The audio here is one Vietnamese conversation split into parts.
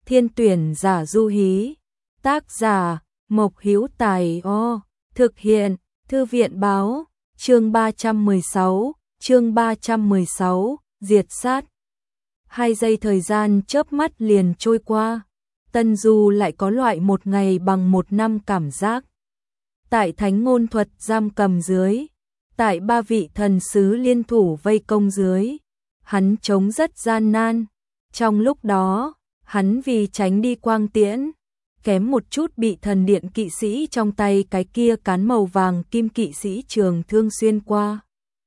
Thiên tuyển giả du hí. Tác giả Mộc Hữu Tài. Thực hiện Thư viện báo. Chương 316, diệt sát. 2 giây thời gian chớp mắt liền trôi qua. Tân Du lại có loại một ngày bằng một năm cảm giác. Tại thánh ngôn thuật giam cầm dưới, tại 3 vị thần sứ liên thủ vây công dưới, hắn chống rất gian nan. Trong lúc đó, hắn vì tránh đi quang tiễn, kém một chút bị thần điện kỵ sĩ trong tay cái kia cán màu vàng kim kỵ sĩ trường thương xuyên qua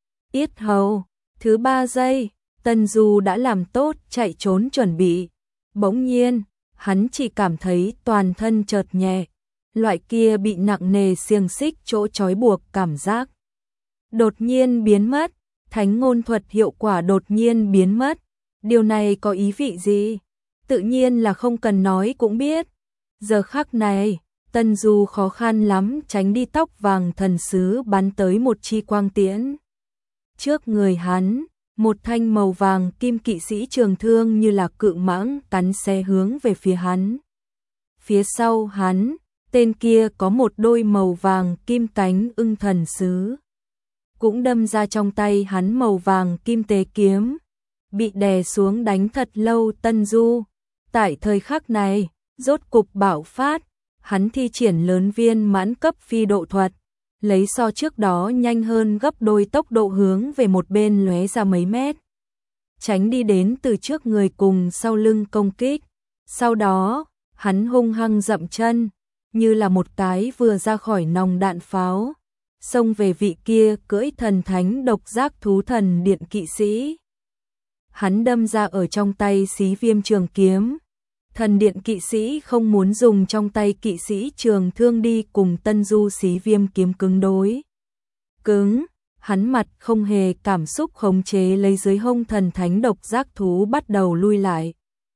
yết hầu. Thứ 3 giây, Tân Du đã làm tốt chạy trốn chuẩn bị. Bỗng nhiên, hắn chỉ cảm thấy toàn thân chợt nhẹ, loại kia bị nặng nề xiềng xích chỗ trói buộc cảm giác đột nhiên biến mất. Thánh ngôn thuật hiệu quả đột nhiên biến mất. Điều này có ý vị gì? Tự nhiên là không cần nói cũng biết. Giờ khắc này, Tân Du khó khăn lắm tránh đi tóc vàng thần sứ bắn tới một chi quang tiễn. Trước người hắn, một thanh màu vàng kim kỵ sĩ trường thương như là cự mãng cắn xé hướng về phía hắn. Phía sau hắn, tên kia có một đôi màu vàng kim cánh ưng thần sứ, cũng đâm ra trong tay hắn màu vàng kim tế kiếm. Bị đè xuống đánh thật lâu Tân Du, tại thời khắc này, rốt cục bạo phát. Hắn thi triển lớn viên mãn cấp phi độ thuật, lấy so trước đó nhanh hơn gấp đôi tốc độ hướng về một bên lóe ra mấy mét, tránh đi đến từ trước người cùng sau lưng công kích. Sau đó, hắn hung hăng dậm chân, như là một cái vừa ra khỏi nòng đạn pháo, xông về vị kia cưỡi thần thánh độc giác thú thần điện kỵ sĩ. Hắn đâm ra ở trong tay xí viêm trường kiếm. Thần điện kỵ sĩ không muốn dùng trong tay kỵ sĩ trường thương đi cùng Tân Du xí viêm kiếm cứng đối cứng. Hắn mặt không hề cảm xúc khống chế lấy dưới hông thần thánh độc giác thú bắt đầu lui lại.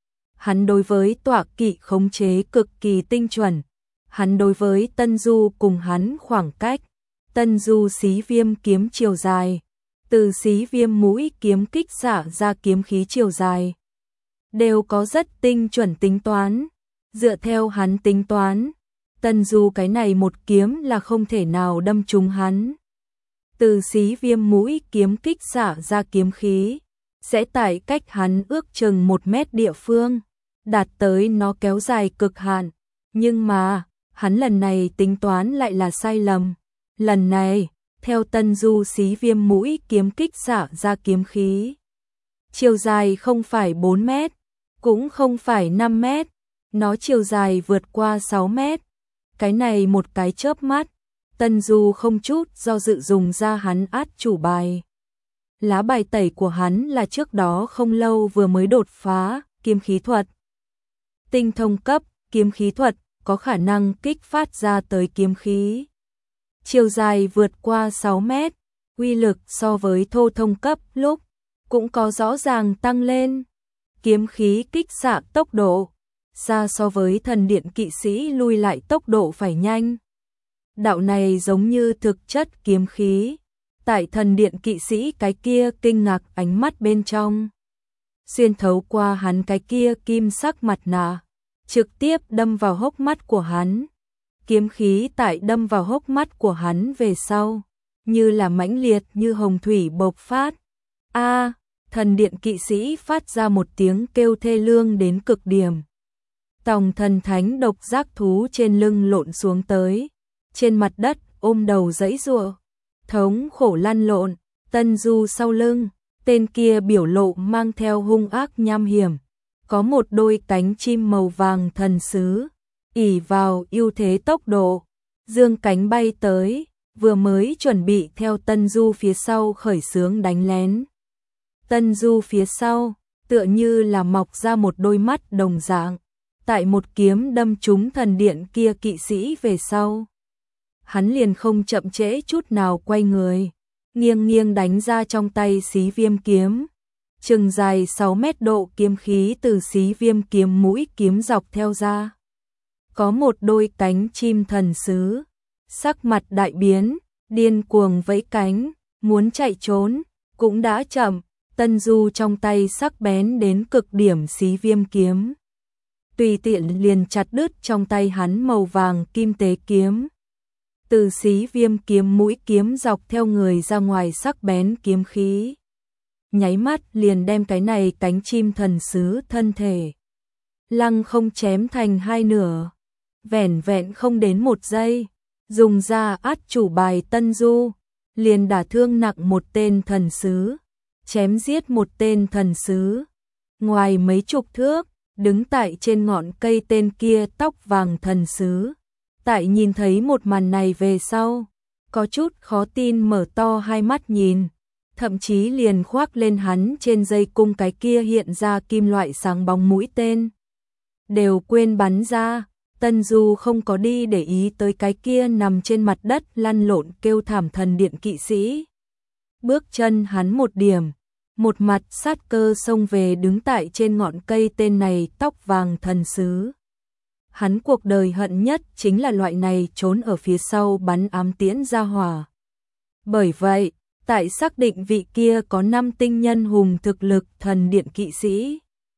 Hắn đối với tọa kỵ khống chế cực kỳ tinh chuẩn. Hắn đối với Tân Du cùng hắn khoảng cách. Tân Du xí viêm kiếm chiều dài, từ xí viêm mũi kiếm kích xả ra kiếm khí chiều dài, đều có rất tinh chuẩn tính toán. Dựa theo hắn tính toán, Tân Du cái này một kiếm là không thể nào đâm trúng hắn. Từ xí viêm mũi kiếm kích xả ra kiếm khí, sẽ tại cách hắn ước chừng 1 mét địa phương, đạt tới nó kéo dài cực hạn. Nhưng mà, hắn lần này tính toán lại là sai lầm. Lần này, theo Tân Du xí viêm mũi kiếm kích xả ra kiếm khí, chiều dài không phải 4 mét, cũng không phải 5 mét, nó chiều dài vượt qua 6 mét. Cái này một cái chớp mắt, Tân Du không chút do dự dùng ra hắn át chủ bài. Lá bài tẩy của hắn là trước đó không lâu vừa mới đột phá kiếm khí thuật. Tinh thông cấp kiếm khí thuật có khả năng kích phát ra tới kiếm khí chiều dài vượt qua 6 mét, uy lực so với thô thông cấp lúc cũng có rõ ràng tăng lên. Kiếm khí kích xạ tốc độ xa so với thần điện kỵ sĩ lui lại tốc độ phải nhanh. Đạo này giống như thực chất kiếm khí, tại thần điện kỵ sĩ cái kia kinh ngạc ánh mắt bên trong, xuyên thấu qua hắn cái kia kim sắc mặt nạ, trực tiếp đâm vào hốc mắt của hắn. Kiếm khí tại đâm vào hốc mắt của hắn về sau, như là mãnh liệt như hồng thủy bộc phát. Thần điện kỵ sĩ phát ra một tiếng kêu thê lương đến cực điểm. Tòng thần thánh độc giác thú trên lưng lộn xuống tới, trên mặt đất ôm đầu giãy giụa, thống khổ lăn lộn. Tân Du sau lưng, tên kia biểu lộ mang theo hung ác nham hiểm, có một đôi cánh chim màu vàng thần sứ, ỷ vào ưu thế tốc độ, dương cánh bay tới, vừa mới chuẩn bị theo Tân Du phía sau khởi xướng đánh lén. Tân Du phía sau, tựa như là mọc ra một đôi mắt đồng dạng, tại một kiếm đâm trúng thần điện kia kỵ sĩ về sau. Hắn liền không chậm trễ chút nào quay người, nghiêng nghiêng đánh ra trong tay xí viêm kiếm. Chừng dài 6 mét độ kiếm khí từ xí viêm kiếm mũi kiếm dọc theo ra. Có một đôi cánh chim thần sứ, sắc mặt đại biến, điên cuồng vẫy cánh, muốn chạy trốn, cũng đã chậm. Tân Du trong tay sắc bén đến cực điểm xí viêm kiếm, tùy tiện liền chặt đứt trong tay hắn màu vàng kim tế kiếm. Từ xí viêm kiếm mũi kiếm dọc theo người ra ngoài sắc bén kiếm khí. Nháy mắt liền đem cái này cánh chim thần sứ thân thể lăng không chém thành hai nửa. Vẻn vẹn không đến 1 giây, dùng ra át chủ bài Tân Du, liền đả thương nặng một tên thần sứ, chém giết một tên thần sứ. Ngoài mấy chục thước, đứng tại trên ngọn cây tên kia tóc vàng thần sứ, tại nhìn thấy một màn này về sau, có chút khó tin mở to hai mắt nhìn, thậm chí liền khoác lên hắn trên dây cung cái kia hiện ra kim loại sáng bóng mũi tên. Đều quên bắn ra, Tân Du không có đi để ý tới cái kia nằm trên mặt đất lăn lộn kêu thảm thần điện kỵ sĩ. Bước chân hắn một điểm, một mặt sát cơ xông về đứng tại trên ngọn cây tên này tóc vàng thần sứ. Hắn cuộc đời hận nhất chính là loại này trốn ở phía sau bắn ám tiễn ra hỏa. Bởi vậy, tại xác định vị kia có 5 tinh nhân hùng thực lực thần điện kỵ sĩ,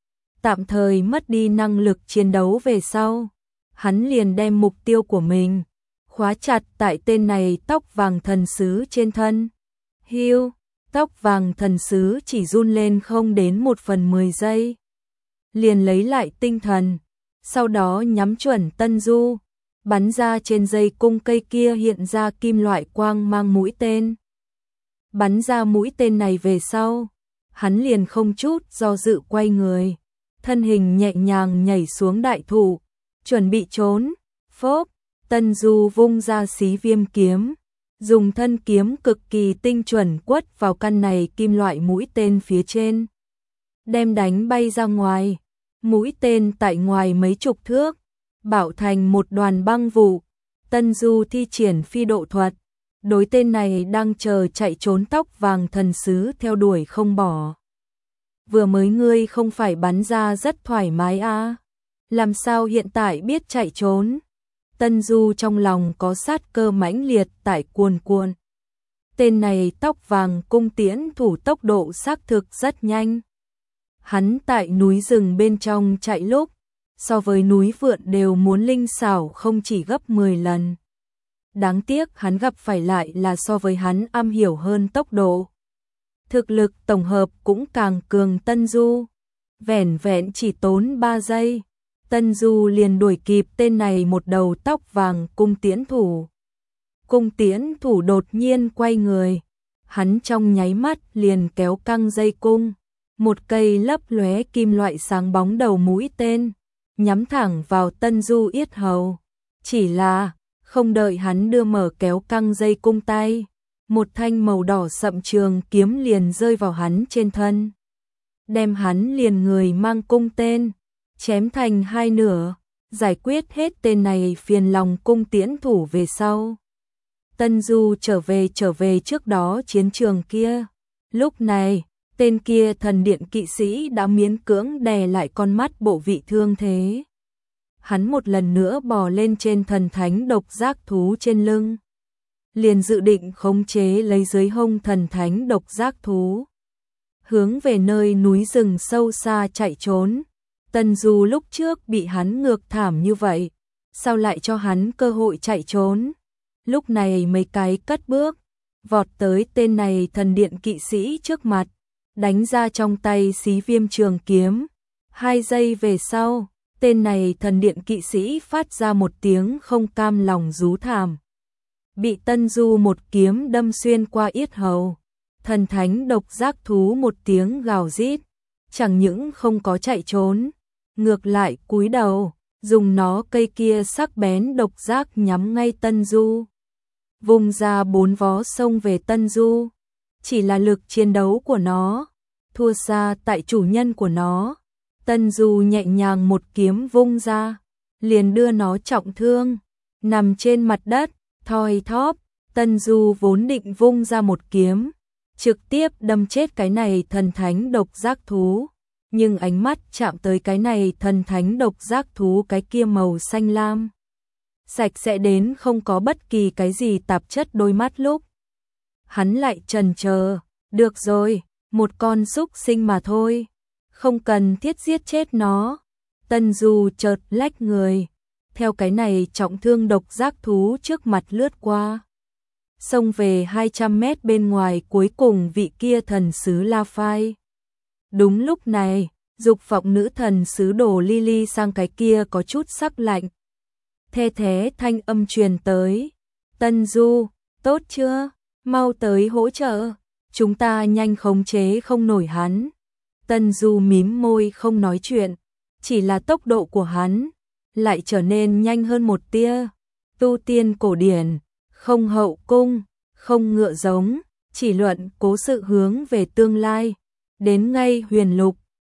tạm thời mất đi năng lực chiến đấu về sau, hắn liền đem mục tiêu của mình khóa chặt tại tên này tóc vàng thần sứ trên thân. Hiu, tóc vàng thần sứ chỉ run lên không đến 1/10 giây, liền lấy lại tinh thần, sau đó nhắm chuẩn Tân Du, bắn ra trên dây cung cây kia hiện ra kim loại quang mang mũi tên. Bắn ra mũi tên này về sau, hắn liền không chút do dự quay người, thân hình nhẹ nhàng nhảy xuống đại thụ, chuẩn bị trốn. Phốp, Tân Du vung ra xí viêm kiếm, dùng thân kiếm cực kỳ tinh chuẩn quất vào căn này kim loại mũi tên phía trên, đem đánh bay ra ngoài. Mũi tên tại ngoài mấy chục thước, bạo thành một đoàn băng vụ. Tân Du thi triển phi độ thuật, đối tên này đang chờ chạy trốn tóc vàng thần sứ theo đuổi không bỏ. Vừa mới ngươi không phải bắn ra rất thoải mái à? Làm sao hiện tại biết chạy trốn? Tân Du trong lòng có sát cơ mãnh liệt tại cuồn cuộn. Tên này tóc vàng cung tiễn thủ tốc độ xác thực rất nhanh. Hắn tại núi rừng bên trong chạy lúc, so với núi vượn đều muốn linh xảo không chỉ gấp 10 lần. Đáng tiếc hắn gặp phải lại là so với hắn am hiểu hơn tốc độ. Thực lực tổng hợp cũng càng cường Tân Du. Vẻn vẹn chỉ tốn 3 giây, Tân Du liền đuổi kịp tên này một đầu tóc vàng cung tiễn thủ. Cung tiễn thủ đột nhiên quay người, hắn trong nháy mắt liền kéo căng dây cung. Một cây lấp lóe kim loại sáng bóng đầu mũi tên, nhắm thẳng vào Tân Du yết hầu. Chỉ là, không đợi hắn đưa mở kéo căng dây cung tay, một thanh màu đỏ sậm trường kiếm liền rơi vào hắn trên thân. Đem hắn liền người mang cung tên, chém thành hai nửa, giải quyết hết tên này phiền lòng cung tiễn thủ về sau. Tân Du trở về trước đó chiến trường kia. Lúc này, tên kia thần điện kỵ sĩ đã miễn cưỡng đè lại con mắt bộ vị thương thế. Hắn một lần nữa bò lên trên thần thánh độc giác thú trên lưng, liền dự định khống chế lấy dưới hông thần thánh độc giác thú, hướng về nơi núi rừng sâu xa chạy trốn. Tân Du lúc trước bị hắn ngược thảm như vậy, sao lại cho hắn cơ hội chạy trốn? Lúc này mấy cái cất bước, vọt tới tên này thần điện kỵ sĩ trước mặt, đánh ra trong tay xí viêm trường kiếm. 2 giây về sau, tên này thần điện kỵ sĩ phát ra một tiếng không cam lòng rú thảm, bị Tân Du một kiếm đâm xuyên qua yết hầu. Thần thánh độc giác thú một tiếng gào rít, chẳng những không có chạy trốn, ngược lại cúi đầu, dùng nó cây kia sắc bén độc giác nhắm ngay Tân Du, vùng ra 4 vó xông về Tân Du. Chỉ là lực chiến đấu của nó thua xa tại chủ nhân của nó. Tân Du nhẹ nhàng một kiếm vung ra, liền đưa nó trọng thương, nằm trên mặt đất, thoi thóp. Tân Du vốn định vung ra một kiếm, trực tiếp đâm chết cái này thần thánh độc giác thú, nhưng ánh mắt chạm tới cái này thần thánh độc giác thú cái kia màu xanh lam, sạch sẽ đến không có bất kỳ cái gì tạp chất đôi mắt lúc. Hắn lại chần chờ, được rồi, một con súc sinh mà thôi, không cần thiết giết chết nó. Tân Du chợt lách người, theo cái này trọng thương độc giác thú trước mặt lướt qua. Xông về 200 mét bên ngoài, cuối cùng vị kia thần sứ La Phai. Đúng lúc này, dục vọng nữ thần sứ đồ Lily sang cái kia có chút sắc lạnh. The thế thanh âm truyền tới. Tân Du, tốt chưa? Mau tới hỗ trợ. Chúng ta nhanh khống chế không nổi hắn. Tân Du mím môi không nói chuyện. Chỉ là tốc độ của hắn lại trở nên nhanh hơn một tia. Tu tiên cổ điển, không hậu cung, không ngựa giống, chỉ luận cố sự hướng về tương lai. Đến ngay huyền lục,